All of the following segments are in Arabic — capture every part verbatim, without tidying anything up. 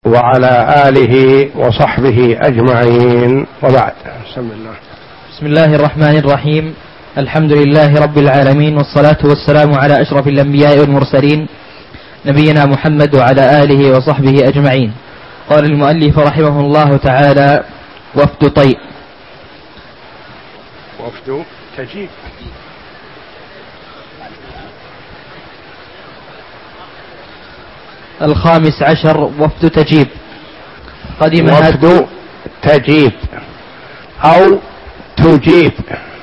وعلى آله وصحبه أجمعين، وبعد. بسم الله بسم الله الرحمن الرحيم. الحمد لله رب العالمين، والصلاة والسلام على أشرف الأنبياء والمرسلين نبينا محمد وعلى آله وصحبه أجمعين. قال المؤلف رحمه الله تعالى: وفد طيء. وفد تجيب. الخامس عشر وفد تجيب. قدم وفد تجيب أو تجيب،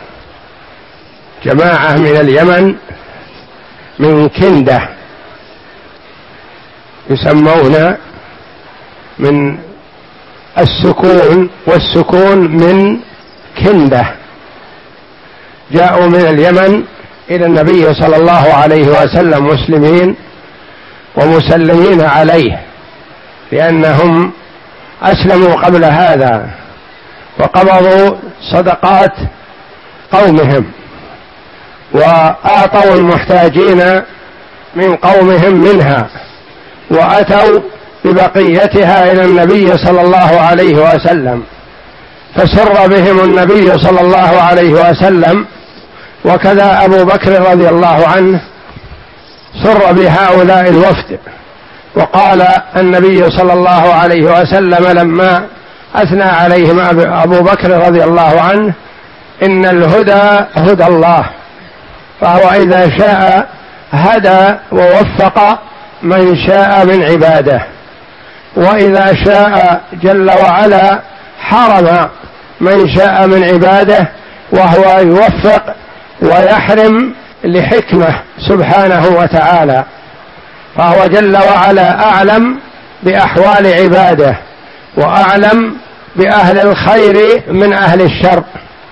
جماعة من اليمن من كندة، يسمون من السكون والسكون من كندة، جاءوا من اليمن إلى النبي صلى الله عليه وسلم مسلمين ومسلمين عليه، لأنهم أسلموا قبل هذا وقبضوا صدقات قومهم وأعطوا المحتاجين من قومهم منها، وأتوا ببقيتها إلى النبي صلى الله عليه وسلم، فسر بهم النبي صلى الله عليه وسلم، وكذا أبو بكر رضي الله عنه سر بهؤلاء الوفد. وقال النبي صلى الله عليه وسلم لما أثنى عليهم أبو بكر رضي الله عنه: إن الهدى هدى الله، فهو إذا شاء هدى ووفق من شاء من عباده، وإذا شاء جل وعلا حرم من شاء من عباده، وهو يوفق ويحرم لحكمة سبحانه وتعالى، فهو جل وعلا أعلم بأحوال عباده وأعلم بأهل الخير من أهل الشر.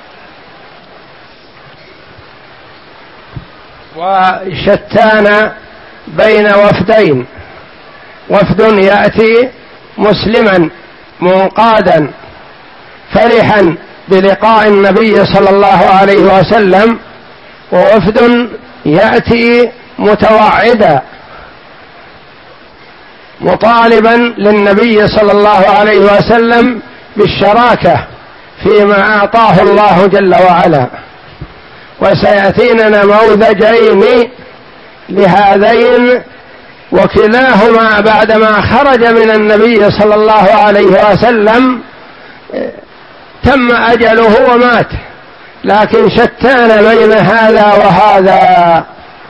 وشتان بين وفدين: وفد يأتي مسلما منقادا فرحا بلقاء النبي صلى الله عليه وسلم، ووفد يأتي متوعدا مطالبا للنبي صلى الله عليه وسلم بالشراكة فيما أعطاه الله جل وعلا. وسيأتينا نموذجين لهذين، وكلاهما بعدما خرج من النبي صلى الله عليه وسلم تم أجله ومات، لكن شتان بين هذا وهذا.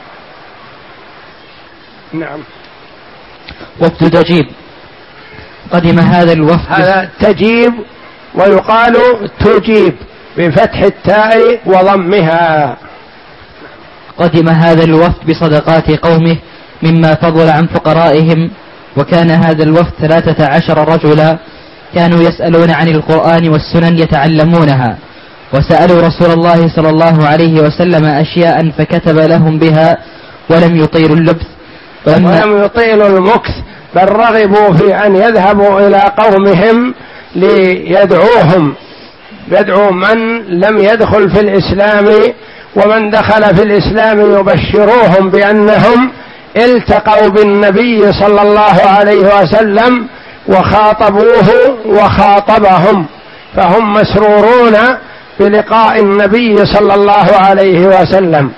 نعم. وفد تجيب. قدم هذا الوفد. هذا تجيب، ويقال تجيب بفتح التاء وضمها. قدم هذا الوفد بصدقات قومه مما فضل عن فقرائهم، وكان هذا الوفد ثلاثة عشر رجلا، كانوا يسألون عن القرآن والسنن يتعلمونها، وسألوا رسول الله صلى الله عليه وسلم أشياء فكتب لهم بها، ولم يطيلوا اللبث ولم يطيلوا المكث، بل رغبوا في أن يذهبوا إلى قومهم ليدعوهم، يدعو من لم يدخل في الإسلام، ومن دخل في الإسلام يبشروهم بأنهم التقوا بالنبي صلى الله عليه وسلم وخاطبوه وخاطبهم، فهم مسرورون بلقاء النبي صلى الله عليه وسلم.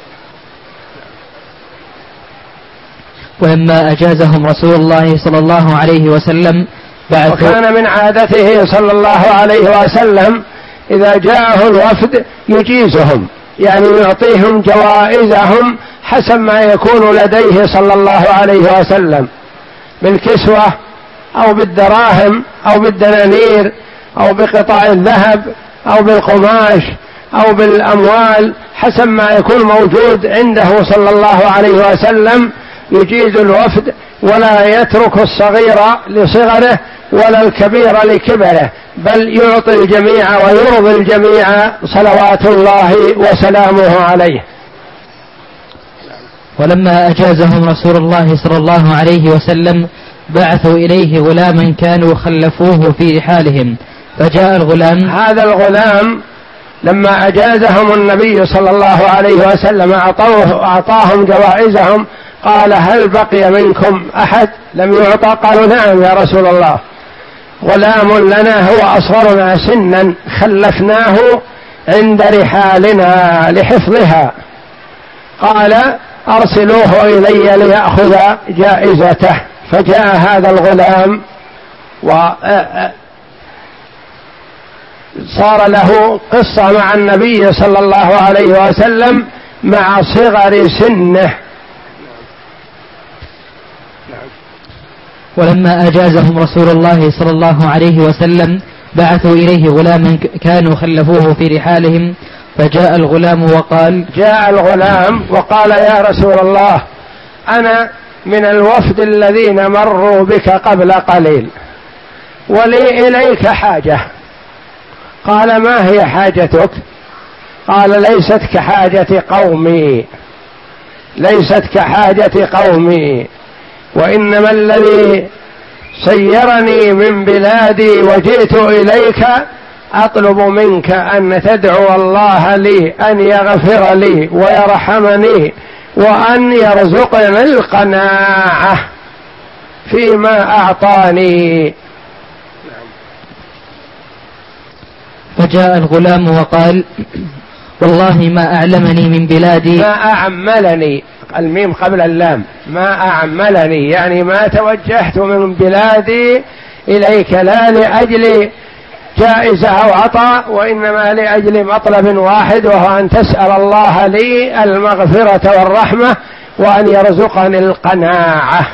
ولما أجازهم رسول الله صلى الله عليه وسلم بعثوا. وكان من عادته صلى الله عليه وسلم إذا جاءه الوفد يجيزهم، يعني يعطيهم جوائزهم حسب ما يكون لديه صلى الله عليه وسلم، بالكسوة أو بالدراهم أو بالدنانير أو بقطع الذهب أو بالقماش أو بالأموال، حسب ما يكون موجود عنده صلى الله عليه وسلم. يجيز الوفد ولا يترك الصغير لصغره ولا الكبير لكبره، بل يعطي الجميع ويرضي الجميع صلوات الله وسلامه عليه. ولما أجازهم رسول الله صلى الله عليه وسلم بعثوا إليه غلاما كانوا خلفوه في رحالهم، فجاء الغلام. هذا الغلام لما أجازهم النبي صلى الله عليه وسلم أعطوه أعطاهم جوائزهم، قال هل بقي منكم أحد لم يعطى؟ قالوا نعم يا رسول الله، غلام لنا هو أصغرنا سنا خلفناه عند رحالنا لحفظها. قال أرسلوه إلي ليأخذ جائزته. فجاء هذا الغلام وصار له قصة مع النبي صلى الله عليه وسلم مع صغر سنه. ولما أجازهم رسول الله صلى الله عليه وسلم بعثوا إليه غلاما كانوا خلفوه في رحالهم، فجاء الغلام وقال جاء الغلام وقال يا رسول الله أنا من الوفد الذين مروا بك قبل قليل ولي إليك حاجة. قال ما هي حاجتك؟ قال ليست كحاجة قومي، ليست كحاجة قومي، وإنما الذي سيرني من بلادي وجئت إليك أطلب منك أن تدعو الله لي أن يغفر لي ويرحمني وأن يرزقني القناعة فيما أعطاني. فجاء الغلام وقال والله ما أعلمني من بلادي، ما أعملني، الميم قبل اللام، ما أعملني يعني ما توجهت من بلادي إليك لا لأجل جائزة أو عطاء، وإنما لأجل مطلب واحد وهو أن تسأل الله لي المغفرة والرحمة وأن يرزقني القناعة.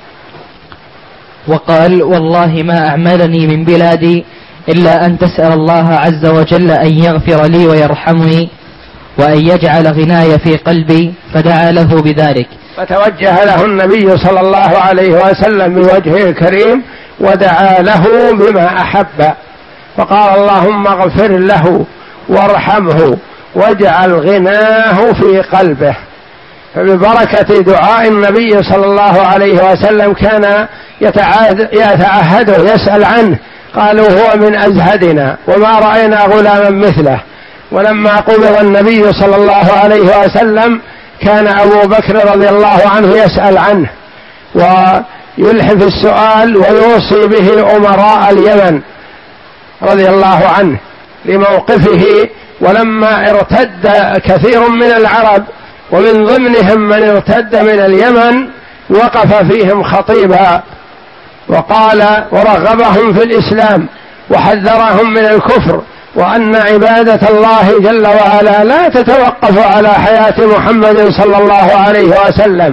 وقال والله ما أعملني من بلادي إلا أن تسأل الله عز وجل أن يغفر لي ويرحمني وأن يجعل غناي في قلبي، فدعا له بذلك. فتوجه له النبي صلى الله عليه وسلم بوجهه الكريم ودعا له بما أحب، فقال اللهم اغفر له وارحمه واجعل غناه في قلبه. فببركة دعاء النبي صلى الله عليه وسلم كان يتعهده يسأل عنه، قالوا هو من أزهدنا وما رأينا غلاما مثله. ولما قبض النبي صلى الله عليه وسلم كان أبو بكر رضي الله عنه يسأل عنه ويلحف السؤال ويوصي به أمراء اليمن رضي الله عنه لموقفه. ولما ارتد كثير من العرب ومن ضمنهم من ارتد من اليمن وقف فيهم خطيبا وقال ورغبهم في الإسلام وحذرهم من الكفر، وأن عبادة الله جل وعلا لا تتوقف على حياة محمد صلى الله عليه وسلم،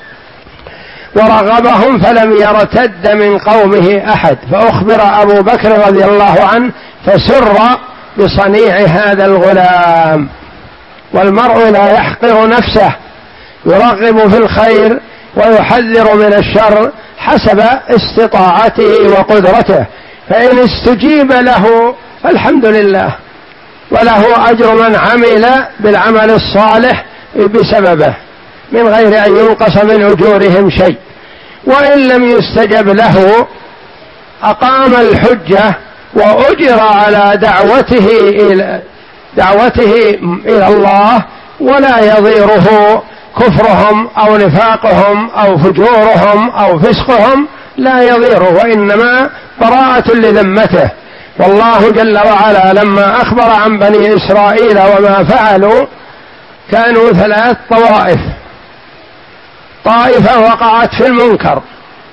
ورغبهم فلم يرتد من قومه أحد. فأخبر أبو بكر رضي الله عنه فسر بصنيع هذا الغلام. والمرء لا يحقر نفسه، يرغب في الخير ويحذر من الشر حسب استطاعته وقدرته، فإن استجيب له فالحمد لله، وله أجر من عمل بالعمل الصالح بسببه من غير أن ينقص من أجورهم شيء. وإن لم يستجب له أقام الحجة وأجر على دعوته إلى دعوته إلى الله، ولا يضيره كفرهم أو نفاقهم أو فجورهم أو فسقهم، لا يضيره، وإنما براءة لذمته. والله جل وعلا لما أخبر عن بني إسرائيل وما فعلوا كانوا ثلاث طوائف: طائفة وقعت في المنكر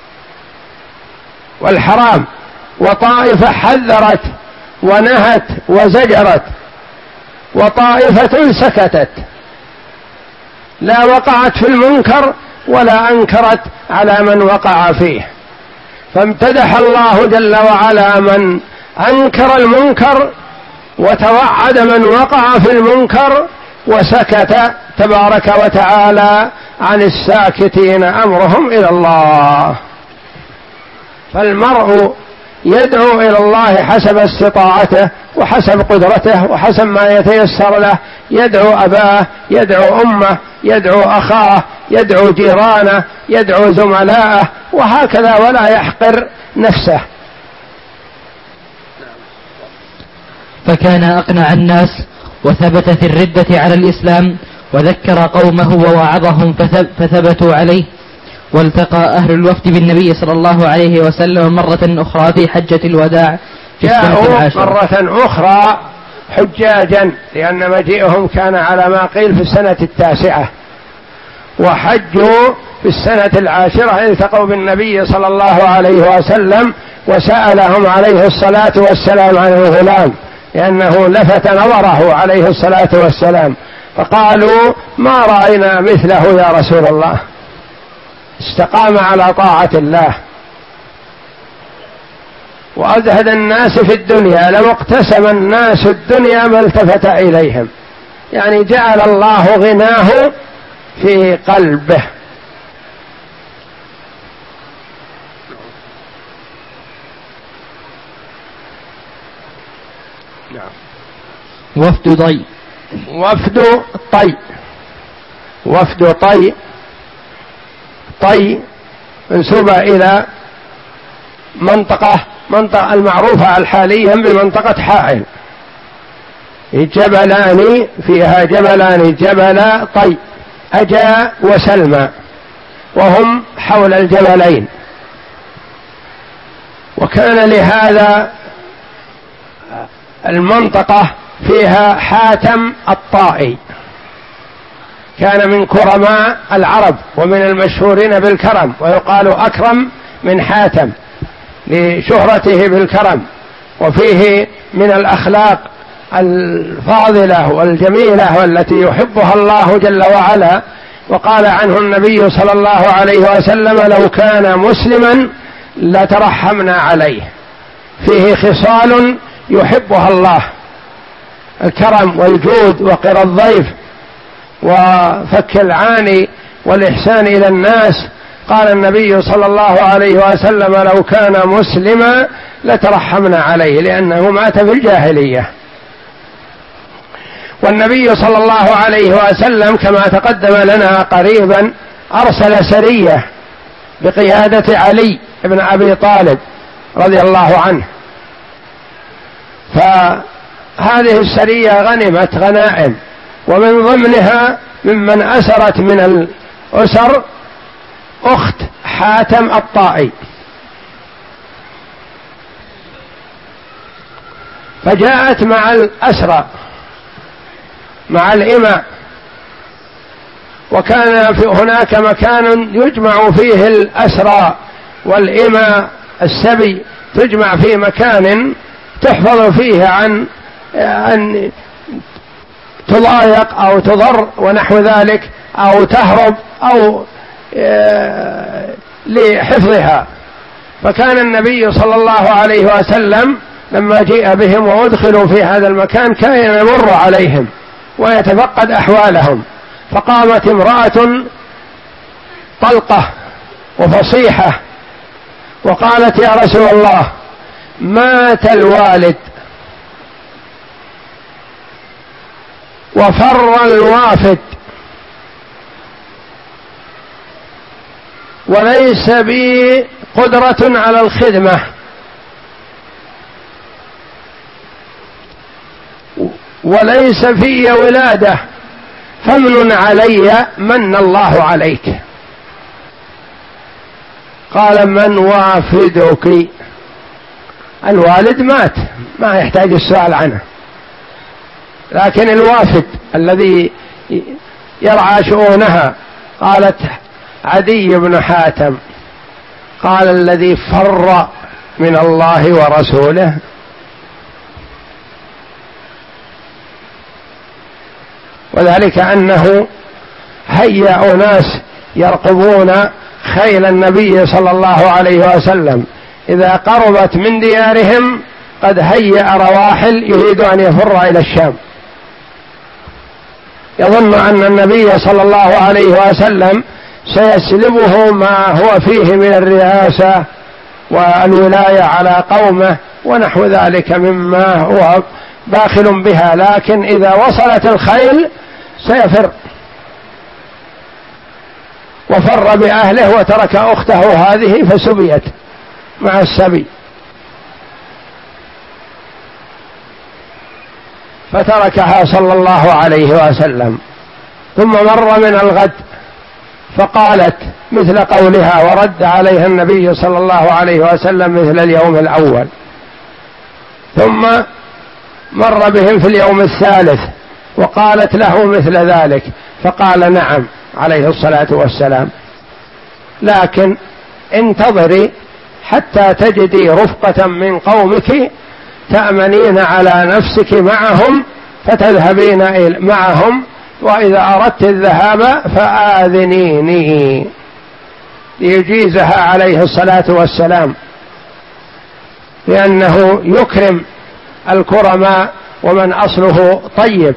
والحرام، وطائفة حذرت ونهت وزجرت، وطائفة سكتت لا وقعت في المنكر ولا أنكرت على من وقع فيه. فامتدح الله جل وعلا من أنكر المنكر وتوعد من وقع في المنكر، وسكت تبارك وتعالى عن الساكتين أمرهم إلى الله. فالمرء يدعو إلى الله حسب استطاعته وحسب قدرته وحسب ما يتيسر له، يدعو أباه، يدعو أمه، يدعو أخاه، يدعو جيرانه، يدعو زملائه، وهكذا، ولا يحقر نفسه. فكان أقنع الناس وثبت في الردة على الإسلام، وذكر قومه ووعظهم فثبتوا عليه، والتقى أهل الوفد بالنبي صلى الله عليه وسلم مرة أخرى في حجة الوداع في السنة العاشرة. مرة أخرى حجاجا، لأن مجيئهم كان على ما قيل في السنة التاسعة، وحجوا في السنة العاشرة التقوا بالنبي صلى الله عليه وسلم وسألهم عليه الصلاة والسلام عن الغلام، لأنه لفت نظره عليه الصلاة والسلام، فقالوا ما رأينا مثله يا رسول الله، استقام على طاعة الله وأزهد الناس في الدنيا، لو اقتسم الناس الدنيا ما التفت إليهم، يعني جعل الله غناه في قلبه. وفد طي وفد طي وفد طي طي منسوبة إلى منطقة منطقة المعروفة حاليا بمنطقة حائل، جبلان فيها جبلان جبل طي أجا وسلمى، وهم حول الجبلين. وكان لهذا المنطقة فيها حاتم الطائي، كان من كرماء العرب ومن المشهورين بالكرم، ويقال أكرم من حاتم لشهرته بالكرم، وفيه من الأخلاق الفاضلة والجميلة والتي يحبها الله جل وعلا. وقال عنه النبي صلى الله عليه وسلم لو كان مسلما لترحمنا عليه، فيه خصال يحبها الله، الكرم والجود وقر الضيف وفك العاني والإحسان إلى الناس. قال النبي صلى الله عليه وسلم لو كان مسلما لترحمنا عليه، لأنه مات في الجاهلية. والنبي صلى الله عليه وسلم كما تقدم لنا قريبا أرسل سرية بقيادة علي بن أبي طالب رضي الله عنه، فهذه السرية غنمت غنائم، ومن ضمنها ممن أسرت من الأسر أخت حاتم الطائي، فجاءت مع الأسرى مع الإماء، وكان في هناك مكان يجمع فيه الأسرى والإماء السبي، تجمع في مكان تحفظ فيه عن أن تضايق أو تضر ونحو ذلك، أو تهرب أو لحفظها. فكان النبي صلى الله عليه وسلم لما جيء بهم وأدخلوا في هذا المكان كان يمر عليهم ويتفقد أحوالهم، فقامت امرأة طلقة وفصيحة وقالت يا رسول الله مات الوالد وفر الوافد وليس بي قدرة على الخدمة، وليس في ولادة، فمن علي من الله عليك. قال من وافدك؟ الوالد مات ما يحتاج السؤال عنه، لكن الوافد الذي يرعى شؤونها. قالت عدي بن حاتم. قال الذي فر من الله ورسوله. وذلك أنه هيأ أناس يرقبون خيل النبي صلى الله عليه وسلم، إذا قربت من ديارهم قد هيأ رواحل يريد أن يفر إلى الشام، يظن أن النبي صلى الله عليه وسلم سيسلبه ما هو فيه من الرئاسة والولاية على قومه ونحو ذلك مما هو باخل بها، لكن إذا وصلت الخيل سيفر. وفر بأهله وترك أخته هذه فسبيت مع السبي، فتركها صلى الله عليه وسلم. ثم مر من الغد فقالت مثل قولها، ورد عليها النبي صلى الله عليه وسلم مثل اليوم الأول. ثم مر بهم في اليوم الثالث وقالت له مثل ذلك، فقال نعم عليه الصلاة والسلام، لكن انتظري حتى تجدي رفقة من قومك تأمنين على نفسك معهم فتذهبين معهم، وإذا أردت الذهاب فآذنيني، ليجيزها عليه الصلاة والسلام، لأنه يكرم الكرماء ومن أصله طيب.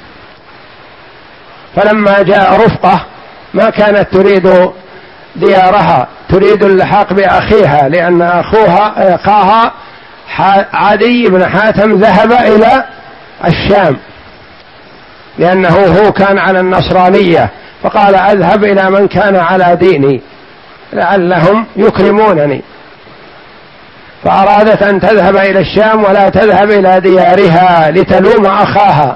فلما جاء رفقة ما كانت تريد ديارها، تريد اللحاق بأخيها، لأن أخوها أخاها عدي بن حاتم ذهب إلى الشام، لأنه هو كان على النصرانية، فقال أذهب إلى من كان على ديني لعلهم يكرمونني، فأرادت أن تذهب إلى الشام ولا تذهب إلى ديارها لتلوم أخاها،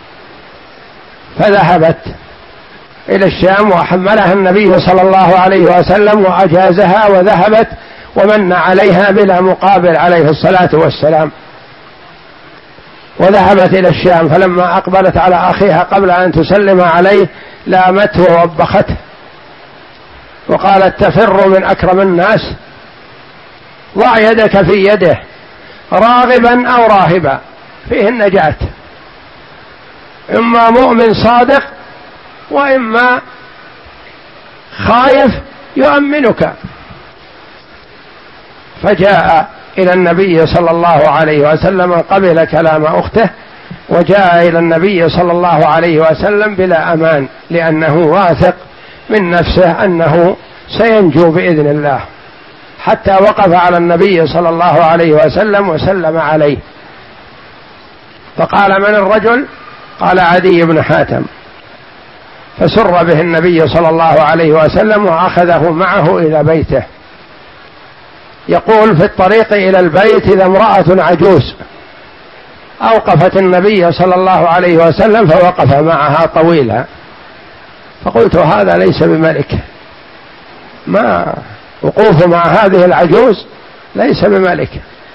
فذهبت إلى الشام وحملها النبي صلى الله عليه وسلم وأجازها، وذهبت ومن عليها بلا مقابل عليه الصلاة والسلام، وذهبت إلى الشام. فلما أقبلت على أخيها قبل أن تسلم عليه لامته ووبخته وقالت تفر من أكرم الناس، ضع يدك في يده راغبا أو راهبا، فيه النجاة، إما مؤمن صادق وإما خايف يؤمنك. فجاء إلى النبي صلى الله عليه وسلم، قبل كلام أخته وجاء إلى النبي صلى الله عليه وسلم بلا أمان، لأنه واثق من نفسه أنه سينجو بإذن الله، حتى وقف على النبي صلى الله عليه وسلم وسلم عليه، فقال من الرجل؟ قال عدي بن حاتم، فسر به النبي صلى الله عليه وسلم وأخذه معه إلى بيته. يقول في الطريق إلى البيت إذا امرأة عجوز أوقفت النبي صلى الله عليه وسلم فوقف معها طويلا، فقلت هذا ليس بملك، ما وقوف مع هذه العجوز ليس بملك.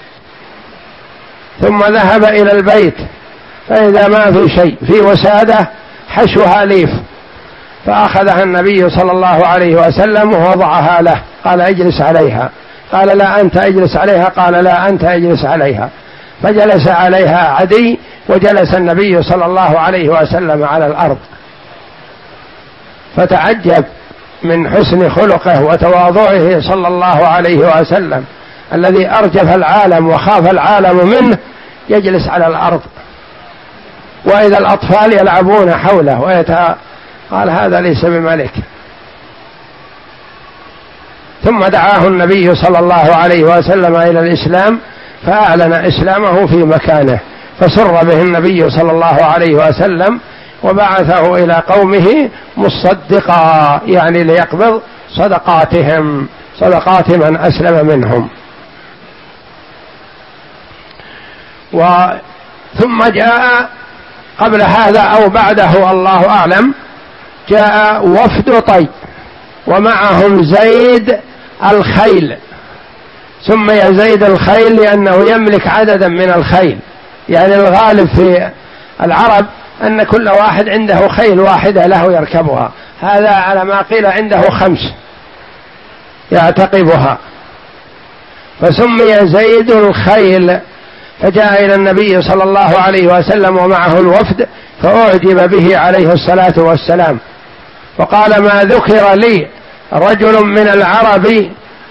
ثم ذهب إلى البيت فإذا ما في شيء، في وسادة حشوها ليف، فأخذها النبي صلى الله عليه وسلم ووضعها له، قال اجلس عليها، قال لا أنت اجلس عليها، قال لا أنت اجلس عليها، فجلس عليها عدي وجلس النبي صلى الله عليه وسلم على الأرض، فتعجب من حسن خلقه وتواضعه صلى الله عليه وسلم، الذي أرجف العالم وخاف العالم منه يجلس على الأرض، وإذا الأطفال يلعبون حوله ويتع... قال هذا ليس بملك. ثم دعاه النبي صلى الله عليه وسلم إلى الإسلام، فأعلن إسلامه في مكانه، فسر به النبي صلى الله عليه وسلم وبعثه إلى قومه مصدقا، يعني ليقبض صدقاتهم، صدقات من أسلم منهم. و ثم جاء قبل هذا أو بعده الله أعلم، جاء وفد طي ومعهم زيد الخيل، سمي زيد الخيل لأنه يملك عددا من الخيل، يعني الغالب في العرب أن كل واحد عنده خيل واحدة له يركبها، هذا على ما قيل عنده خمس يعتقبها، فسمي زيد الخيل. فجاء إلى النبي صلى الله عليه وسلم ومعه الوفد، فأعجب به عليه الصلاة والسلام، وقال ما ذكر لي رجل من العرب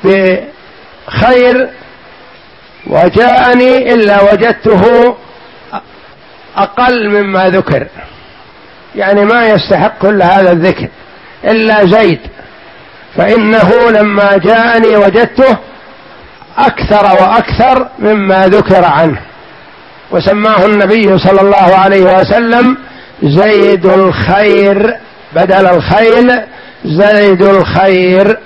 بخير وجاءني إلا وجدته أقل مما ذكر، يعني ما يستحق كل هذا الذكر إلا زيد، فإنه لما جاءني وجدته أكثر وأكثر مما ذكر عنه، وسماه النبي صلى الله عليه وسلم زيد الخير، بدل الخيل زيد الخير.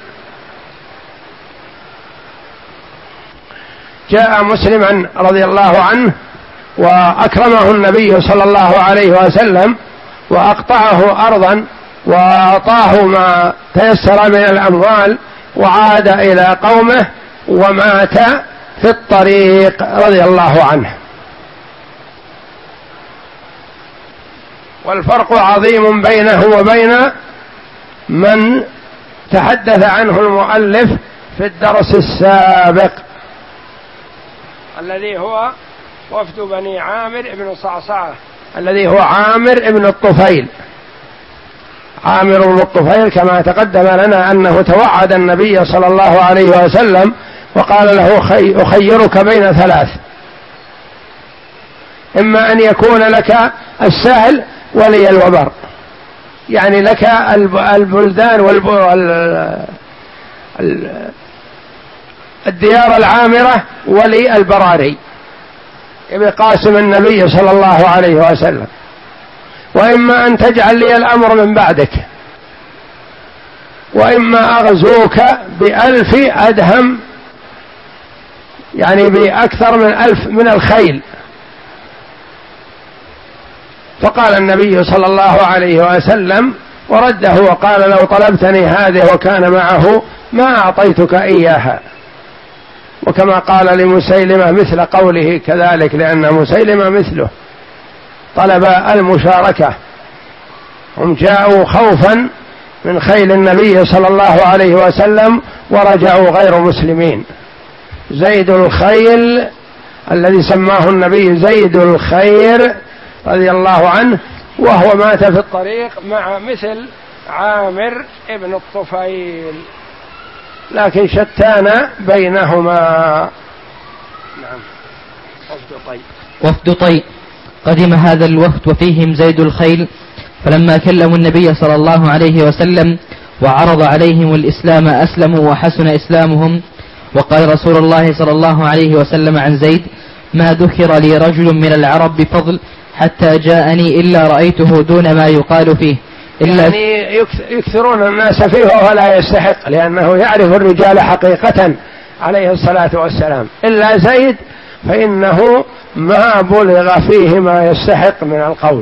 جاء مسلما رضي الله عنه وأكرمه النبي صلى الله عليه وسلم وأقطعه أرضا وأعطاه ما تيسر من الأموال وعاد إلى قومه ومات في الطريق رضي الله عنه. والفرق عظيم بينه وبين من تحدث عنه المؤلف في الدرس السابق الذي هو وفد بني عامر بن صعصعة، الذي هو عامر بن الطفيل. عامر بن الطفيل كما تقدم لنا أنه توعد النبي صلى الله عليه وسلم وقال له أخيرك بين ثلاث، إما أن يكون لك السهل ولي الوبر، يعني لك البلدان والديار العامرة ولي البراري بقاسم النبي صلى الله عليه وسلم، وإما أن تجعل لي الأمر من بعدك، وإما أغزوك بألف أدهم، يعني بأكثر من ألف من الخيل. فقال النبي صلى الله عليه وسلم ورده وقال لو طلبتني هذه وكان معه ما أعطيتك إياها، وكما قال لمسيلمة مثل قوله كذلك، لأن مسيلمة مثله طلب المشاركة، هم جاءوا خوفا من خيل النبي صلى الله عليه وسلم ورجعوا غير مسلمين. زيد الخيل الذي سماه النبي زيد الخير رضي الله عنه، وهو مات في الطريق مع مثل عامر ابن الطفيل، لكن شتان بينهما. نعم. وفد طي وفد طي قدم هذا الوفد وفيهم زيد الخيل، فلما كلموا النبي صلى الله عليه وسلم وعرض عليهم الإسلام أسلموا وحسن إسلامهم. وقال رسول الله صلى الله عليه وسلم عن زيد: ما ذكر لي رجل من العرب بفضل حتى جاءني إلا رأيته دون ما يقال فيه، إلا يعني يكثرون الناس فيه وهو لا يستحق، لأنه يعرف الرجال حقيقة عليه الصلاة والسلام، إلا زيد فإنه ما بلغ فيه ما يستحق من القول.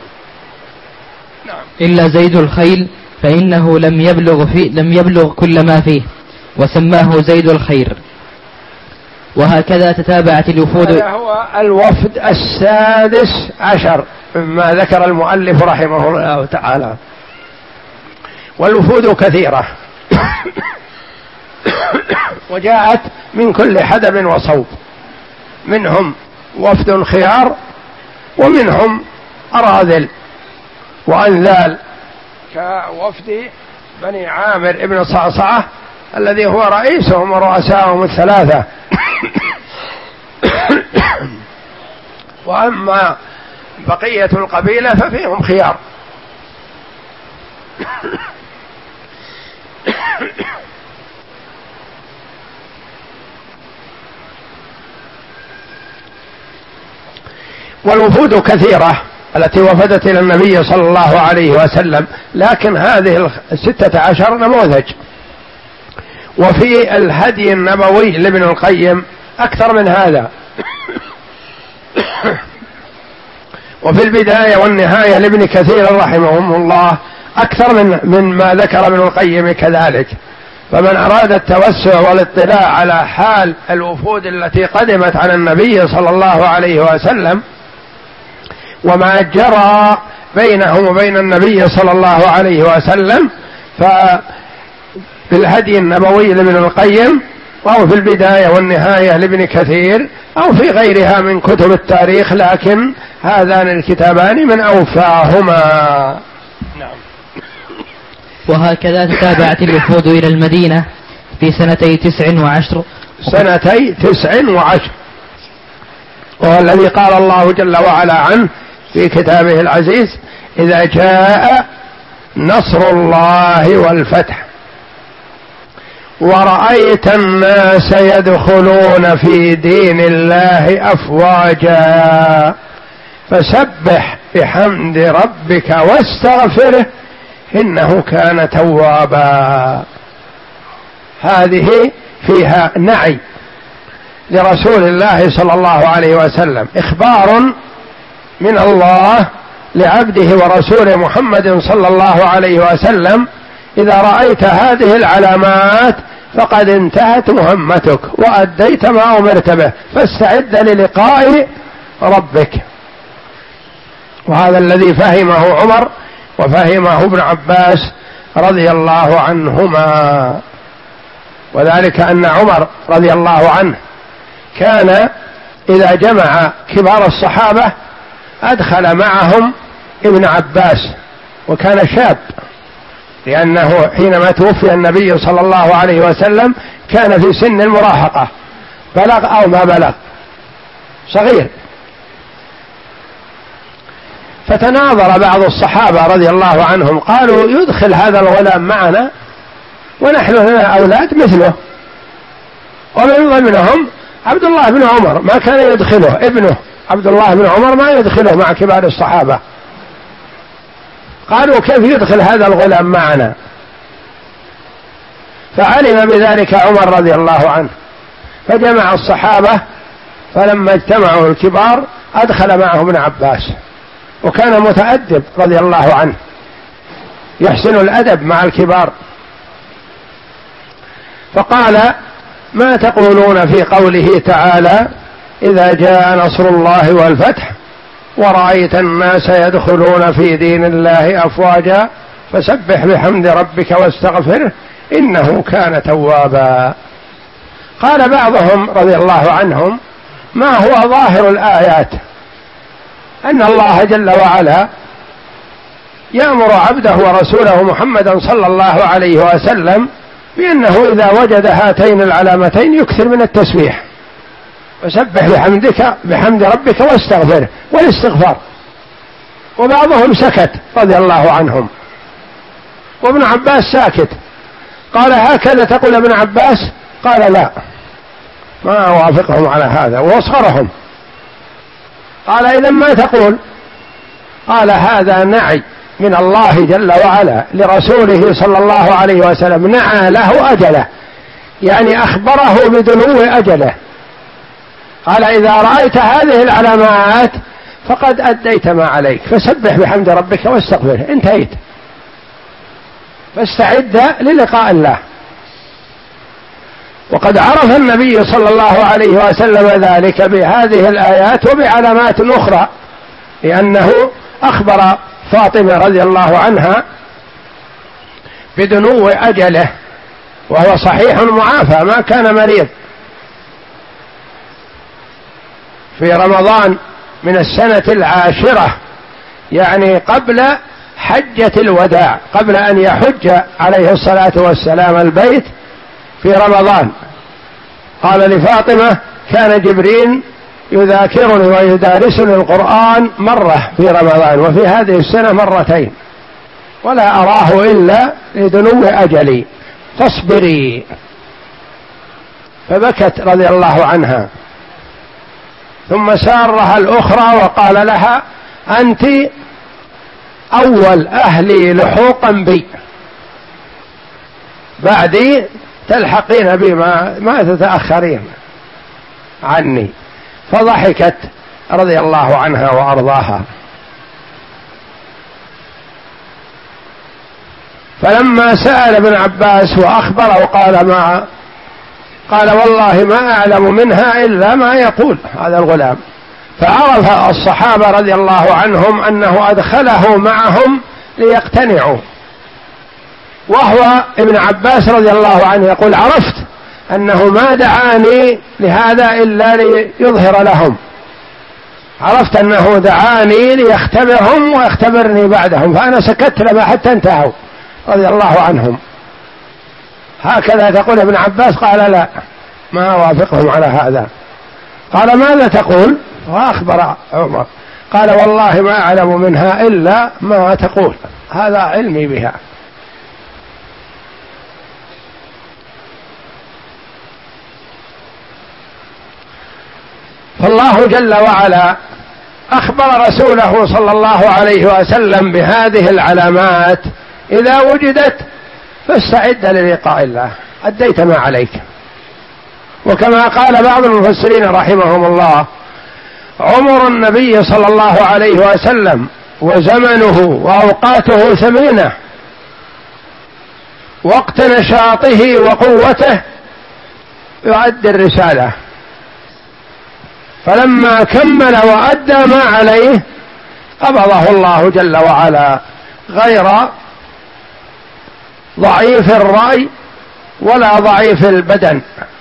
إلا زيد الخيل فإنه لم يبلغ, في لم يبلغ كل ما فيه، وسماه زيد الخير. وهكذا تتابعت الوفود. هذا هو الوفد السادس عشر مما ذكر المؤلف رحمه الله تعالى. والوفود كثيرة وجاءت من كل حدب وصوب، منهم وفد خيار ومنهم أراذل وأنذال، كوفد بني عامر ابن صعصعة الذي هو رئيسهم ورؤساهم الثلاثة. وأما بقية القبيلة ففيهم خيار. والوفود كثيرة التي وفدت إلى النبي صلى الله عليه وسلم، لكن هذه الستة عشر نموذج. وفي الهدي النبوي لابن القيم أكثر من هذا، وفي البداية والنهاية لابن كثير رحمهم الله أكثر من من ما ذكر ابن القيم كذلك. فمن أراد التوسع والاطلاع على حال الوفود التي قدمت على النبي صلى الله عليه وسلم وما جرى بينهم وبين النبي صلى الله عليه وسلم، ففي الهدي النبوي لابن القيم أو في البداية والنهاية لابن كثير أو في غيرها من كتب التاريخ، لكن هذان الكتابان من أوفاهما. نعم. وهكذا تتابعت الوفود إلى المدينة في سنتي تسع وعشر سنتي تسع وعشر وهو الذي قال الله جل وعلا عنه في كتابه العزيز: إذا جاء نصر الله والفتح ورأيت الناس يدخلون في دين الله أفواجا فسبح بحمد ربك واستغفره إنه كان توابا. هذه فيها نعي لرسول الله صلى الله عليه وسلم، إخبار من الله لعبده ورسوله محمد صلى الله عليه وسلم: إذا رأيت هذه العلامات فقد انتهت مهمتك وأديت ما أمرت به، فاستعد للقاء ربك. وهذا الذي فهمه عمر وفهمه ابن عباس رضي الله عنهما. وذلك أن عمر رضي الله عنه كان إذا جمع كبار الصحابة أدخل معهم ابن عباس، وكان شاب، لأنه حينما توفي النبي صلى الله عليه وسلم كان في سن المراهقة، بلغ أو ما بلغ، صغير. فتناظر بعض الصحابة رضي الله عنهم، قالوا: يدخل هذا الغلام معنا ونحن لنا أولاد مثله. ومن ضمنهم عبد الله بن عمر ما كان يدخله، ابنه عبد الله بن عمر ما يدخله مع كبار الصحابة. قالوا: كيف يدخل هذا الغلام معنا؟ فعلم بذلك عمر رضي الله عنه، فجمع الصحابة، فلما اجتمعوا الكبار أدخل معه ابن عباس، وكان متأدب رضي الله عنه، يحسن الأدب مع الكبار. فقال: ما تقولون في قوله تعالى: إذا جاء نصر الله والفتح ورأيت الناس يدخلون في دين الله أفواجا فسبح بحمد ربك واستغفره إنه كان توابا. قال بعضهم رضي الله عنهم: ما هو ظاهر الآيات؟ أن الله جل وعلا يأمر عبده ورسوله محمدا صلى الله عليه وسلم بأنه إذا وجد هاتين العلامتين يكثر من التسبيح، وسبح بحمدك بحمد ربك واستغفره، والاستغفار. وبعضهم سكت رضي الله عنهم، وابن عباس ساكت. قال: هكذا تقول ابن عباس؟ قال: لا، ما أوافقهم على هذا، واصغرهم. قال: إذا ما تقول؟ قال: هذا نعي من الله جل وعلا لرسوله صلى الله عليه وسلم، نعى له أجله، يعني أخبره بدنو أجله. قال: إذا رأيت هذه العلامات فقد أديت ما عليك، فسبح بحمد ربك واستغفره، انتهيت، فاستعد للقاء الله. وقد عرف النبي صلى الله عليه وسلم ذلك بهذه الآيات وبعلامات أخرى، لأنه أخبر فاطمة رضي الله عنها بدنو أجله، وهو صحيح معافى، ما كان مريض، في رمضان من السنة العاشرة، يعني قبل حجة الوداع، قبل أن يحج عليه الصلاة والسلام البيت في رمضان. قال لفاطمة: كان جبريل يذاكرني ويدارسني القرآن مرة في رمضان، وفي هذه السنة مرتين، ولا أراه إلا لدنو أجلي، فاصبري. فبكت رضي الله عنها، ثم سارها الأخرى وقال لها: أنت أول أهلي لحوقا بي، بعدي تلحقين بي ما, ما تتأخرين عني. فضحكت رضي الله عنها وأرضاها. فلما سأل ابن عباس وأخبره قال: ما قال: والله ما أعلم منها إلا ما يقول هذا الغلام. فعرف الصحابة رضي الله عنهم أنه أدخله معهم ليقتنعوا، وهو ابن عباس رضي الله عنه يقول: عرفت أنه ما دعاني لهذا إلا ليظهر لهم، عرفت أنه دعاني ليختبرهم ويختبرني بعدهم، فأنا سكت لما حتى انتهوا رضي الله عنهم. هكذا تقول ابن عباس؟ قال: لا، ما أوافقهم على هذا. قال: ماذا تقول؟ وأخبر عمر. قال: والله ما أعلم منها إلا ما تقول، هذا علمي بها. فالله جل وعلا أخبر رسوله صلى الله عليه وسلم بهذه العلامات: إذا وجدت فاستعد للقاء الله، أديت ما عليك. وكما قال بعض المفسرين رحمهم الله: عمر النبي صلى الله عليه وسلم وزمنه وأوقاته ثمينة، وقت نشاطه وقوته يؤدي الرسالة، فلما كمل وأدى ما عليه قبضه الله جل وعلا، غير ضعيف الرأي ولا ضعيف البدن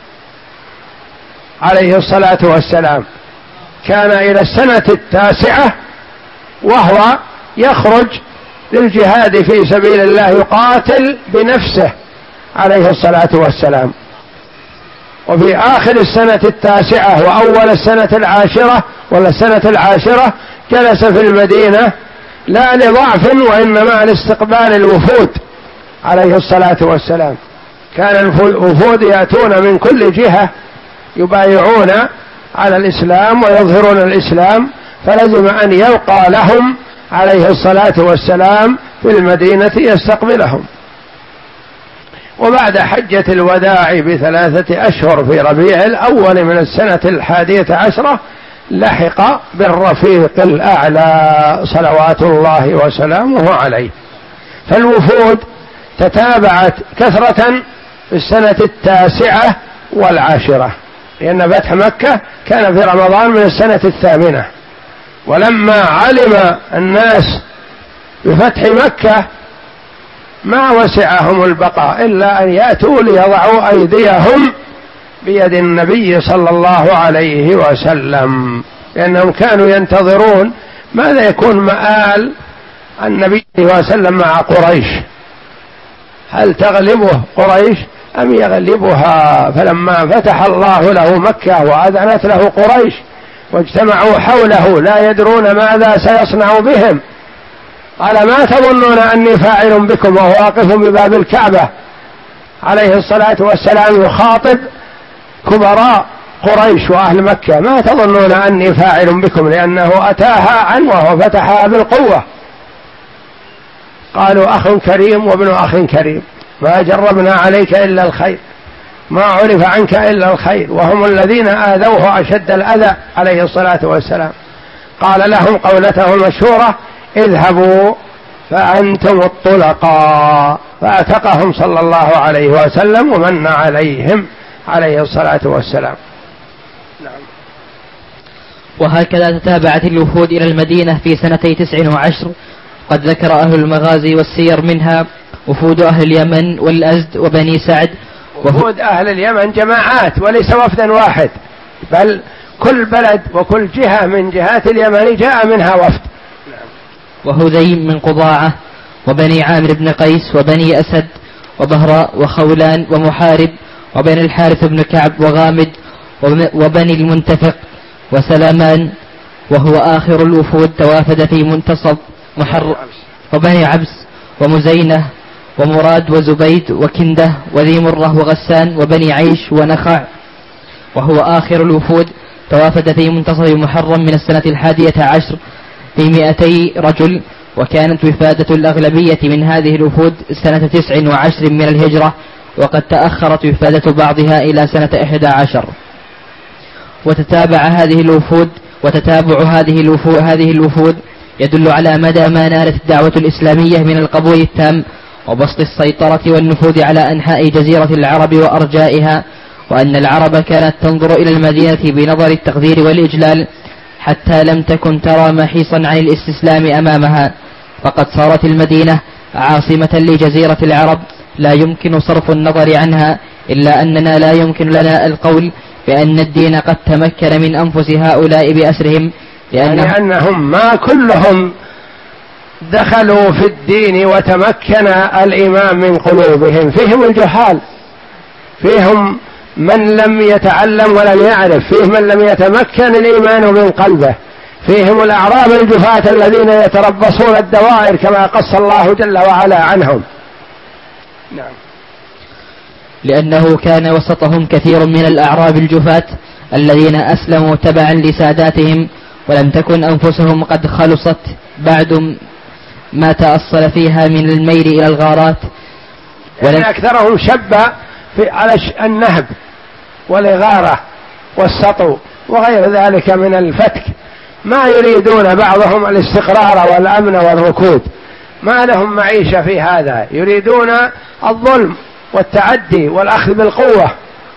عليه الصلاة والسلام. كان إلى السنة التاسعة وهو يخرج للجهاد في سبيل الله، يقاتل بنفسه عليه الصلاة والسلام. وفي آخر السنة التاسعة وأول السنة العاشرة ولا السنة العاشرة جلس في المدينة، لا لضعف وإنما لاستقبال الوفود عليه الصلاة والسلام. كان الوفود يأتون من كل جهة يبايعون على الإسلام ويظهرون الإسلام، فلزم أن يبقى لهم عليه الصلاة والسلام في المدينة يستقبلهم. وبعد حجة الوداع بثلاثة أشهر في ربيع الأول من السنة الحادية عشرة لحق بالرفيق الأعلى صلوات الله وسلامه عليه. فالوفود تتابعت كثرة في السنة التاسعة والعاشرة، لأن فتح مكة كان في رمضان من السنة الثامنة، ولما علم الناس بفتح مكة ما وسعهم البقاء إلا أن يأتوا ليضعوا أيديهم بيد النبي صلى الله عليه وسلم، لأنهم كانوا ينتظرون ماذا يكون مآل النبي صلى الله عليه وسلم مع قريش، هل تغلبه قريش أم يغلبها؟ فلما فتح الله له مكة وأذنت له قريش واجتمعوا حوله لا يدرون ماذا سيصنع بهم، قال ما تظنون أني فاعل بكم، وهو واقف بباب الكعبة عليه الصلاة والسلام يخاطب كبراء قريش وأهل مكة، ما تظنون أني فاعل بكم، لأنه أتاها عنه وفتحها بالقوة. قالوا أخ كريم وابن أخ كريم، ما جربنا عليك إلا الخير، ما عرف عنك إلا الخير، وهم الذين آذوه أشد الأذى عليه الصلاة والسلام. قال لهم قولته المشهورة اذهبوا فأنتم الطلقاء، فأتقهم صلى الله عليه وسلم ومن عليهم عليه الصلاة والسلام. نعم. وهكذا تتابعت الوفود إلى المدينة في سنتي تسع وعشر. قد ذكر أهل المغازي والسير منها وفود أهل اليمن والأزد وبني سعد. وفود أهل اليمن جماعات وليس وفدا واحد، بل كل بلد وكل جهة من جهات اليمن جاء منها وفد. وهذيم من قضاعة وبني عامر بن قيس وبني أسد وبهراء وخولان ومحارب وبني الحارث بن كعب وغامد وبني المنتفق وسلامان، وهو آخر الوفود توافد في منتصب محر وبني عبس ومزينة ومراد وزبيد وكنده وذي مرة وغسان وبني عيش ونخع، وهو آخر الوفود توافد في منتصف محرم من السنة الحادية عشر في مئتي رجل. وكانت وفادة الأغلبية من هذه الوفود سنة تسع وعشر من الهجرة، وقد تأخرت وفادة بعضها إلى سنة إحدى عشر. وتتابع هذه الوفود وتتابع هذه الوفود, هذه الوفود يدل على مدى ما نالت الدعوة الإسلامية من القبول التام وبسط السيطرة والنفوذ على أنحاء جزيرة العرب وأرجائها، وأن العرب كانت تنظر إلى المدينة بنظر التقدير والإجلال حتى لم تكن ترى محيصا عن الاستسلام أمامها، فقد صارت المدينة عاصمة لجزيرة العرب لا يمكن صرف النظر عنها، إلا أننا لا يمكن لنا القول بأن الدين قد تمكن من أنفس هؤلاء بأسرهم، لأنهم, لأنهم ما كلهم دخلوا في الدين وتمكن الإيمان من قلوبهم، فيهم الجهال، فيهم من لم يتعلم ولم يعرف، فيهم من لم يتمكن الإيمان من قلبه، فيهم الأعراب الجفاة الذين يتربصون الدوائر كما قص الله جل وعلا عنهم. نعم. لأنه كان وسطهم كثير من الأعراب الجفاة الذين أسلموا تبعا لساداتهم، ولم تكن أنفسهم قد خلصت بعد ما تأصل فيها من الميل إلى الغارات، ولن أكثرهم شب في على النهب والإغارة والسطو وغير ذلك من الفتك ما يريدون بعضهم الاستقرار والأمن والركود، ما لهم معيشة في هذا، يريدون الظلم والتعدي والأخذ بالقوة.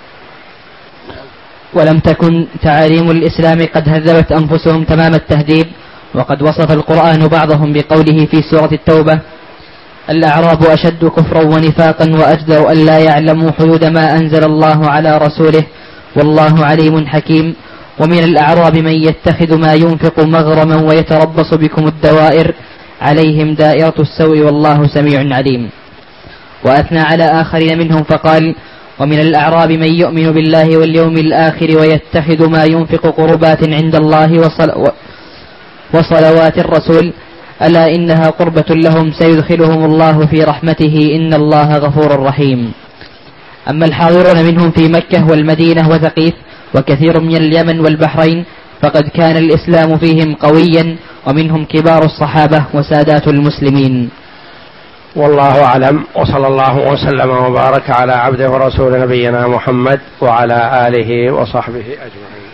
ولم تكن تعاليم الإسلام قد هذبت أنفسهم تمام التهذيب، وقد وصف القرآن بعضهم بقوله في سورة التوبة: الأعراب أشد كفرا ونفاقا وأجدر أن لا يعلموا حدود ما أنزل الله على رسوله والله عليم حكيم. ومن الأعراب من يتخذ ما ينفق مغرما ويتربص بكم الدوائر عليهم دائرة السوء والله سميع عليم. وأثنى على آخرين منهم فقال: ومن الأعراب من يؤمن بالله واليوم الآخر ويتخذ ما ينفق قربات عند الله وصل وصلوات الرسول ألا إنها قربة لهم سيدخلهم الله في رحمته إن الله غفور رحيم. أما الحاضرون منهم في مكة والمدينة وثقيف وكثير من اليمن والبحرين فقد كان الإسلام فيهم قويا، ومنهم كبار الصحابة وسادات المسلمين. والله أعلم، وصلى الله وسلم وبارك على عبده ورسول نبينا محمد وعلى آله وصحبه أجمعين.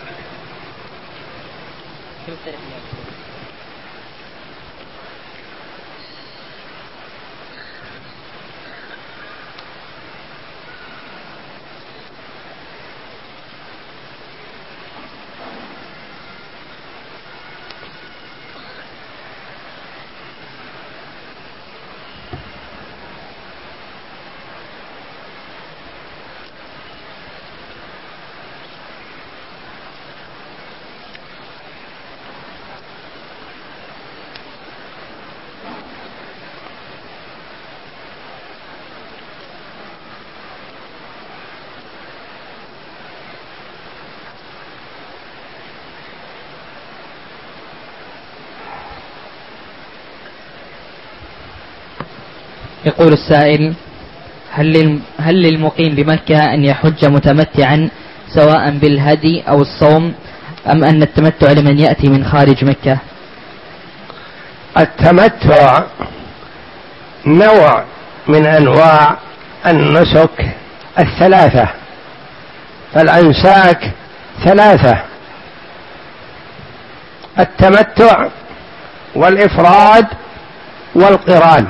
يقول السائل: هل هل للمقيم بمكة أن يحج متمتعا سواء بالهدي أو الصوم، أم أن التمتع لمن يأتي من خارج مكة؟ التمتع نوع من أنواع النسك الثلاثة، فالأنساك ثلاثة: التمتع والإفراد والقران.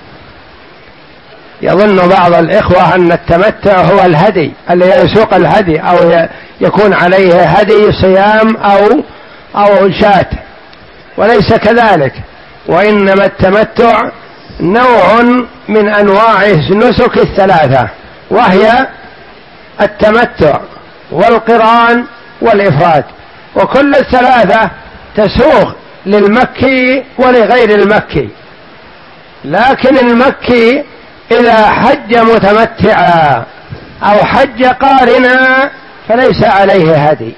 يظن بعض الإخوة أن التمتع هو الهدي اللي يسوق الهدي أو يكون عليه هدي صيام أو أو شاة، وليس كذلك، وإنما التمتع نوع من أنواع النسك الثلاثة، وهي التمتع والقران والإفراد، وكل الثلاثة تسوق للمكي ولغير المكي، لكن المكي إذا حج متمتعا أو حج قارنا فليس عليه هدي،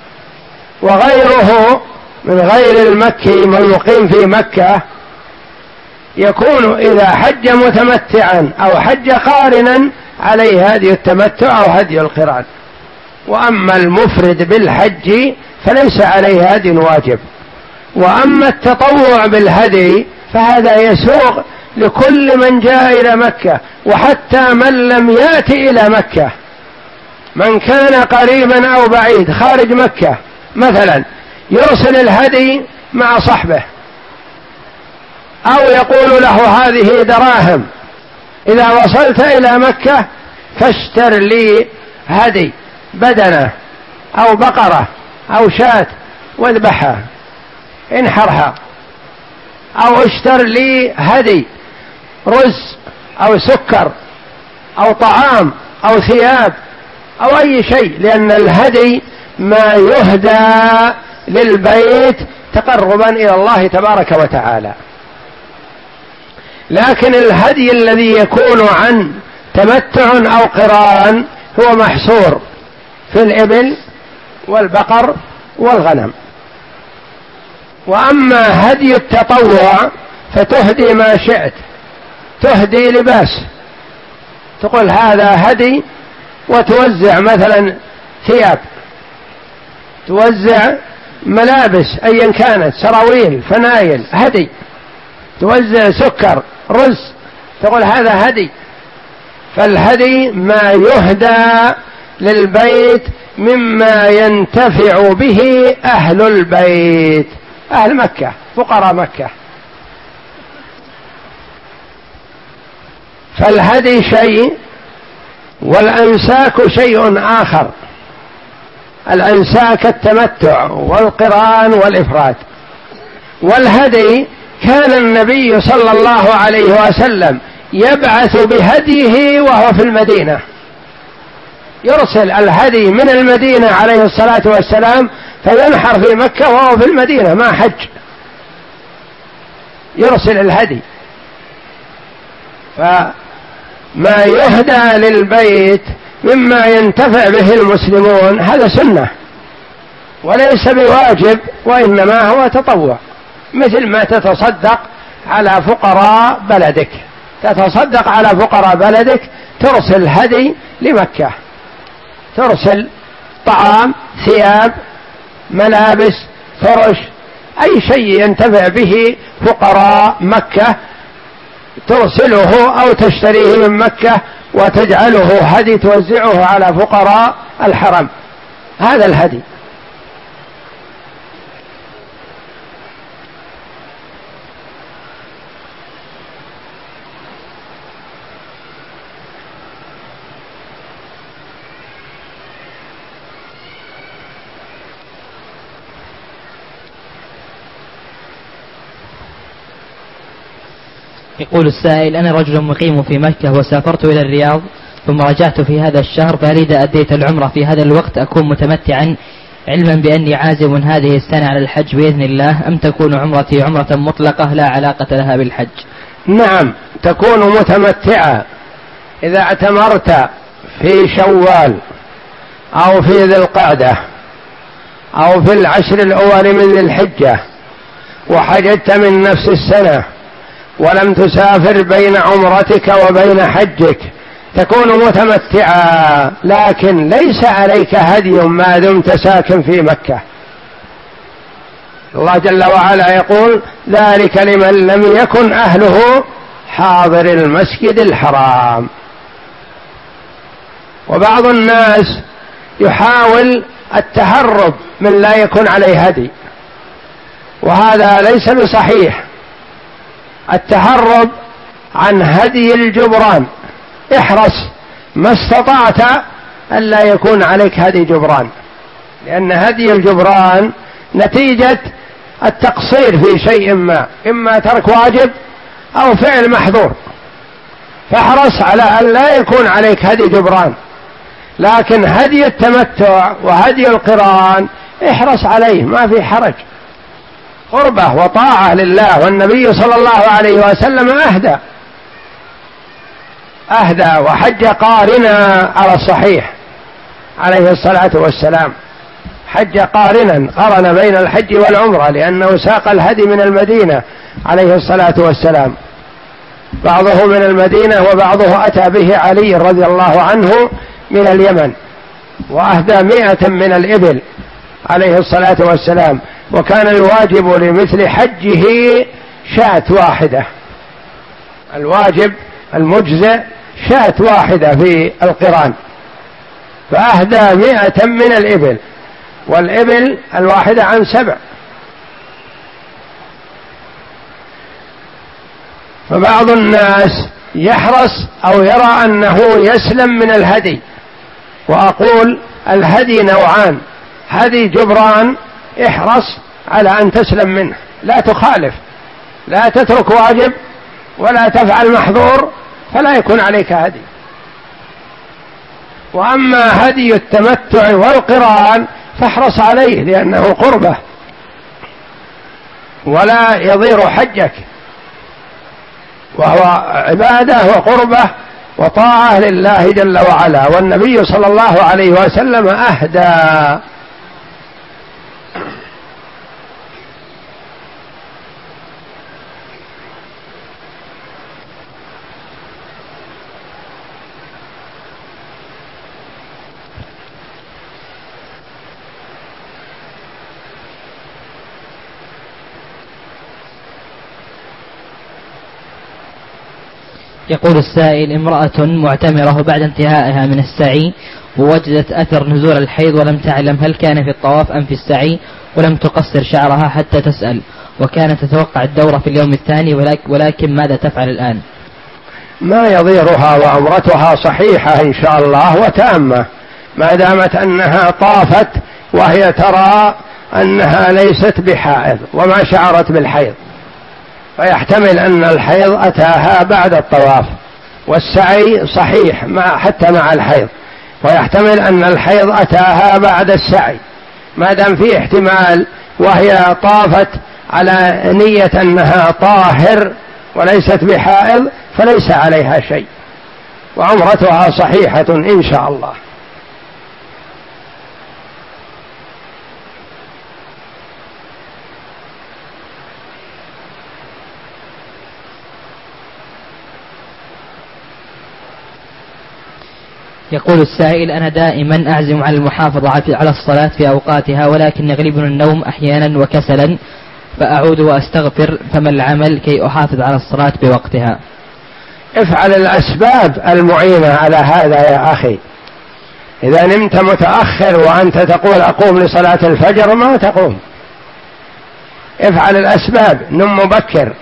وغيره من غير المكي من يقيم في مكة يكون إذا حج متمتعا أو حج قارنا عليه هدي التمتع أو هدي القران. وأما المفرد بالحج فليس عليه هدي واجب. وأما التطوع بالهدي فهذا يسوق لكل من جاء إلى مكة، وحتى من لم يأتي إلى مكة، من كان قريبا أو بعيد خارج مكة مثلا يرسل الهدي مع صحبه، أو يقول له هذه دراهم إذا وصلت إلى مكة فاشتر لي هدي بدنة أو بقرة أو شاة واذبحها انحرها، أو اشتر لي هدي رز أو سكر أو طعام أو ثياب أو أي شيء، لأن الهدي ما يهدى للبيت تقربا إلى الله تبارك وتعالى. لكن الهدي الذي يكون عن تمتع أو قران هو محصور في الإبل والبقر والغنم. وأما هدي التطوع فتهدي ما شئت، تهدي لباس، تقول هذا هدي، وتوزع مثلا ثياب، توزع ملابس أيا كانت، سراويل، فنايل، هدي، توزع سكر، رز، تقول هذا هدي. فالهدي ما يهدى للبيت مما ينتفع به أهل البيت، أهل مكة فقراء مكة. فالهدي شيء والأنساك شيء آخر. الأنساك التمتع والقران والإفراد. والهدي كان النبي صلى الله عليه وسلم يبعث بهديه وهو في المدينة، يرسل الهدي من المدينة عليه الصلاة والسلام فينحر في مكة وهو في المدينة ما حج، يرسل الهدي. فما يهدى للبيت مما ينتفع به المسلمون هذا سنة وليس بواجب، وإنما هو تطوع، مثل ما تتصدق على فقراء بلدك، تتصدق على فقراء بلدك ترسل هدي لمكة، ترسل طعام، ثياب، ملابس، فرش، أي شيء ينتفع به فقراء مكة ترسله أو تشتريه من مكة وتجعله هدي توزعه على فقراء الحرم، هذا الهدي. يقول السائل: أنا رجل مقيم في مكة وسافرت إلى الرياض ثم رجعت في هذا الشهر، فهل إذا أديت العمرة في هذا الوقت أكون متمتعا علما بأني عازم هذه السنة على الحج بإذن الله، أم تكون عمرتي عمرة مطلقة لا علاقة لها بالحج؟ نعم، تكون متمتعا إذا اعتمرت في شوال أو في ذي القعدة أو في العشر الأول من ذي الحجة وحججت من نفس السنة ولم تسافر بين عمرتك وبين حجك تكون متمتعا، لكن ليس عليك هدي ما دمت ساكن في مكة. الله جل وعلا يقول: ذلك لمن لم يكن أهله حاضر المسجد الحرام. وبعض الناس يحاول التهرب من لا يكون عليه هدي، وهذا ليس بصحيح. التهرب عن هدي الجبران، احرص ما استطعت ألا يكون عليك هدي جبران، لأن هدي الجبران نتيجة التقصير في شيء ما، إما ترك واجب أو فعل محظور، فاحرص على أن لا يكون عليك هدي جبران. لكن هدي التمتع وهدي القران احرص عليه، ما في حرج، قربة وطاعة لله. والنبي صلى الله عليه وسلم أهدى أهدى وحج قارنا على الصحيح عليه الصلاة والسلام، حج قارنا، قرن بين الحج والعمرة، لأنه ساق الهدي من المدينة عليه الصلاة والسلام، بعضه من المدينة وبعضه أتى به علي رضي الله عنه من اليمن، وأهدى مئة من الإبل عليه الصلاة والسلام. وكان الواجب لمثل حجه شاة واحدة، الواجب المجزئ شاة واحدة في القران، فأهدى مئة من الإبل، والإبل الواحدة عن سبع. فبعض الناس يحرص أو يرى أنه يسلم من الهدي، وأقول الهدي نوعان: هدي جبران احرص على أن تسلم منه، لا تخالف، لا تترك واجب ولا تفعل محظور، فلا يكون عليك هدي. وأما هدي التمتع والقران فاحرص عليه، لأنه قربة ولا يضير حجك، وهو عبادة وقربة وطاعة لله جل وعلا. والنبي صلى الله عليه وسلم أهدى. يقول السائل: امرأة معتمرة بعد انتهائها من السعي ووجدت أثر نزول الحيض ولم تعلم هل كان في الطواف أم في السعي، ولم تقصر شعرها حتى تسأل، وكانت تتوقع الدورة في اليوم الثاني، ولكن ماذا تفعل الآن؟ ما يضيرها، وعمرتها صحيحة إن شاء الله وتامة، ما دامت أنها طافت وهي ترى أنها ليست بحائض وما شعرت بالحيض، فيحتمل أن الحيض أتاها بعد الطواف، والسعي صحيح مع حتى مع الحيض، ويحتمل أن الحيض أتاها بعد السعي، ما دام في احتمال وهي طافت على نية أنها طاهر وليست بحائض فليس عليها شيء، وعمرتها صحيحة إن شاء الله. يقول السائل: أنا دائما أعزم على المحافظة على الصلاة في أوقاتها، ولكن يغلبني النوم أحيانا وكسلا، فأعود وأستغفر، فما العمل كي أحافظ على الصلاة بوقتها؟ افعل الأسباب المعينة على هذا يا أخي. إذا نمت متأخر وأنت تقول أقوم لصلاة الفجر ما تقوم، افعل الأسباب، نم مبكر،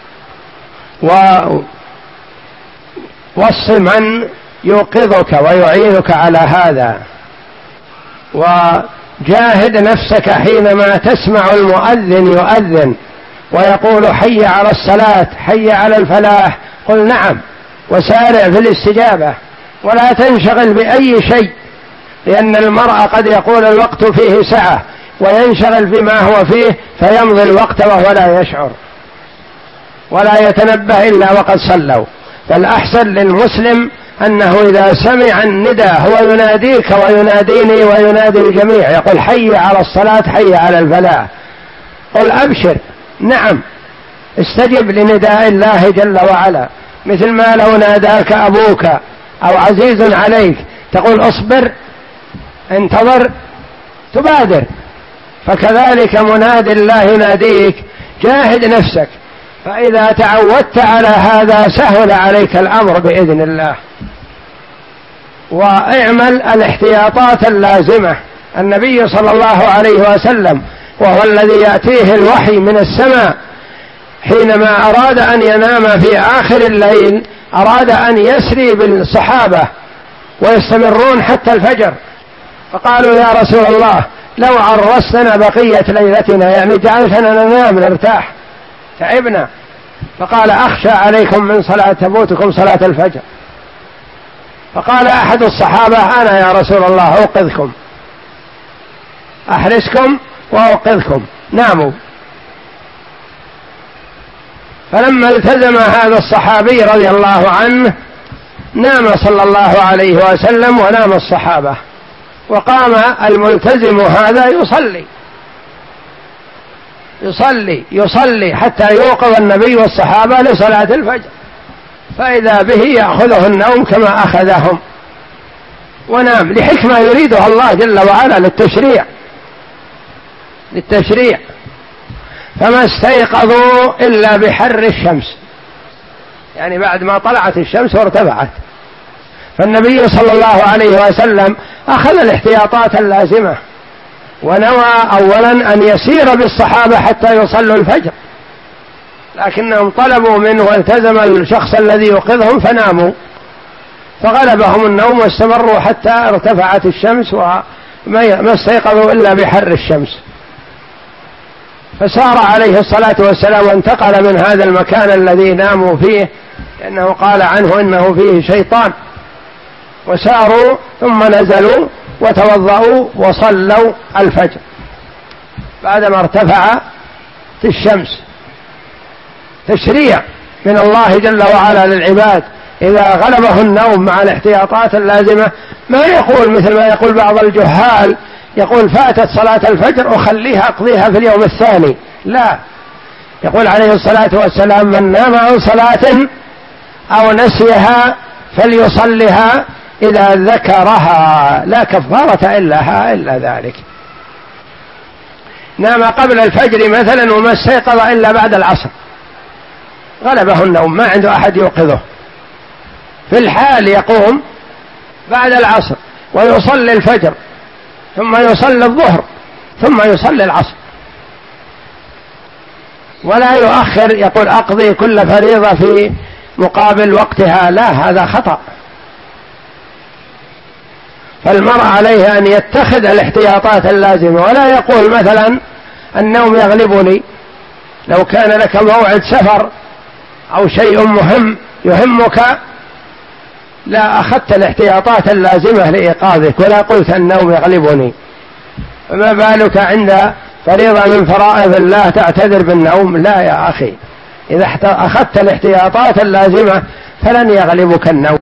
ووصي من يوقظك ويعينك على هذا، وجاهد نفسك حينما تسمع المؤذن يؤذن ويقول حي على الصلاة حي على الفلاح، قل نعم وسارع في الاستجابة، ولا تنشغل بأي شيء، لأن المرء قد يقول الوقت فيه سعة وينشغل بما هو فيه فيمضي الوقت وهو لا يشعر ولا يتنبه إلا وقد صلوا. فالأحسن للمسلم أنه إذا سمع النداء هو يناديك ويناديني وينادي الجميع، يقول حي على الصلاة حي على الفلاح، قل أبشر نعم، استجب لنداء الله جل وعلا، مثل ما لو ناداك أبوك أو عزيز عليك تقول اصبر انتظر تبادر، فكذلك مناد الله يناديك، جاهد نفسك، فإذا تعودت على هذا سهل عليك الأمر بإذن الله. واعمل الاحتياطات اللازمة. النبي صلى الله عليه وسلم وهو الذي يأتيه الوحي من السماء حينما أراد أن ينام في آخر الليل أراد أن يسري بالصحابة ويستمرون حتى الفجر، فقالوا يا رسول الله لو عرستنا بقية ليلتنا، يعني جعلتنا ننام نرتاح تعبنا، فقال أخشى عليكم من صلاة تفوتكم صلاة الفجر، فقال أحد الصحابة أنا يا رسول الله أوقظكم، أحرسكم وأوقظكم، ناموا. فلما التزم هذا الصحابي رضي الله عنه نام صلى الله عليه وسلم ونام الصحابة، وقام الملتزم هذا يصلي يصلي يصلي حتى يوقظ النبي والصحابة لصلاة الفجر، فإذا به يأخذه النوم كما أخذهم ونام، لحكمة يريدها الله جل وعلا للتشريع للتشريع فما استيقظوا إلا بحر الشمس، يعني بعد ما طلعت الشمس وارتفعت. فالنبي صلى الله عليه وسلم أخذ الاحتياطات اللازمة، ونوى أولا أن يسير بالصحابة حتى يصلوا الفجر، لكنهم طلبوا منه والتزم الشخص الذي يوقظهم فناموا، فغلبهم النوم واستمروا حتى ارتفعت الشمس وما استيقظوا إلا بحر الشمس. فسار عليه الصلاة والسلام وانتقل من هذا المكان الذي ناموا فيه، لأنه قال عنه إنه فيه شيطان، وساروا ثم نزلوا وتوضأوا وصلوا الفجر بعدما ارتفعت الشمس. تشريع من الله جل وعلا للعباد، إذا غلبه النوم مع الاحتياطات اللازمة ما يقول مثل ما يقول بعض الجهال، يقول فاتت صلاة الفجر أخليها أقضيها في اليوم الثاني، لا، يقول عليه الصلاة والسلام من نام عن صلاة أو نسيها فليصلها إذا ذكرها، لا كفارة إلا إلا ذلك. نام قبل الفجر مثلا وما استيقظ إلا بعد العصر، غلبه النوم ما عنده أحد يوقظه، في الحال يقوم بعد العصر ويصلي الفجر ثم يصلي الظهر ثم يصلي العصر، ولا يؤخر يقول أقضي كل فريضة في مقابل وقتها، لا، هذا خطأ. فالمرء عليه أن يتخذ الاحتياطات اللازمة، ولا يقول مثلا النوم يغلبني. لو كان لك موعد سفر أو شيء مهم يهمك لا أخذت الاحتياطات اللازمة لإيقاظك ولا قلت النوم يغلبني، فما بالك عند فريضة من فرائض الله تعتذر بالنوم؟ لا يا أخي، إذا أخذت الاحتياطات اللازمة فلن يغلبك النوم.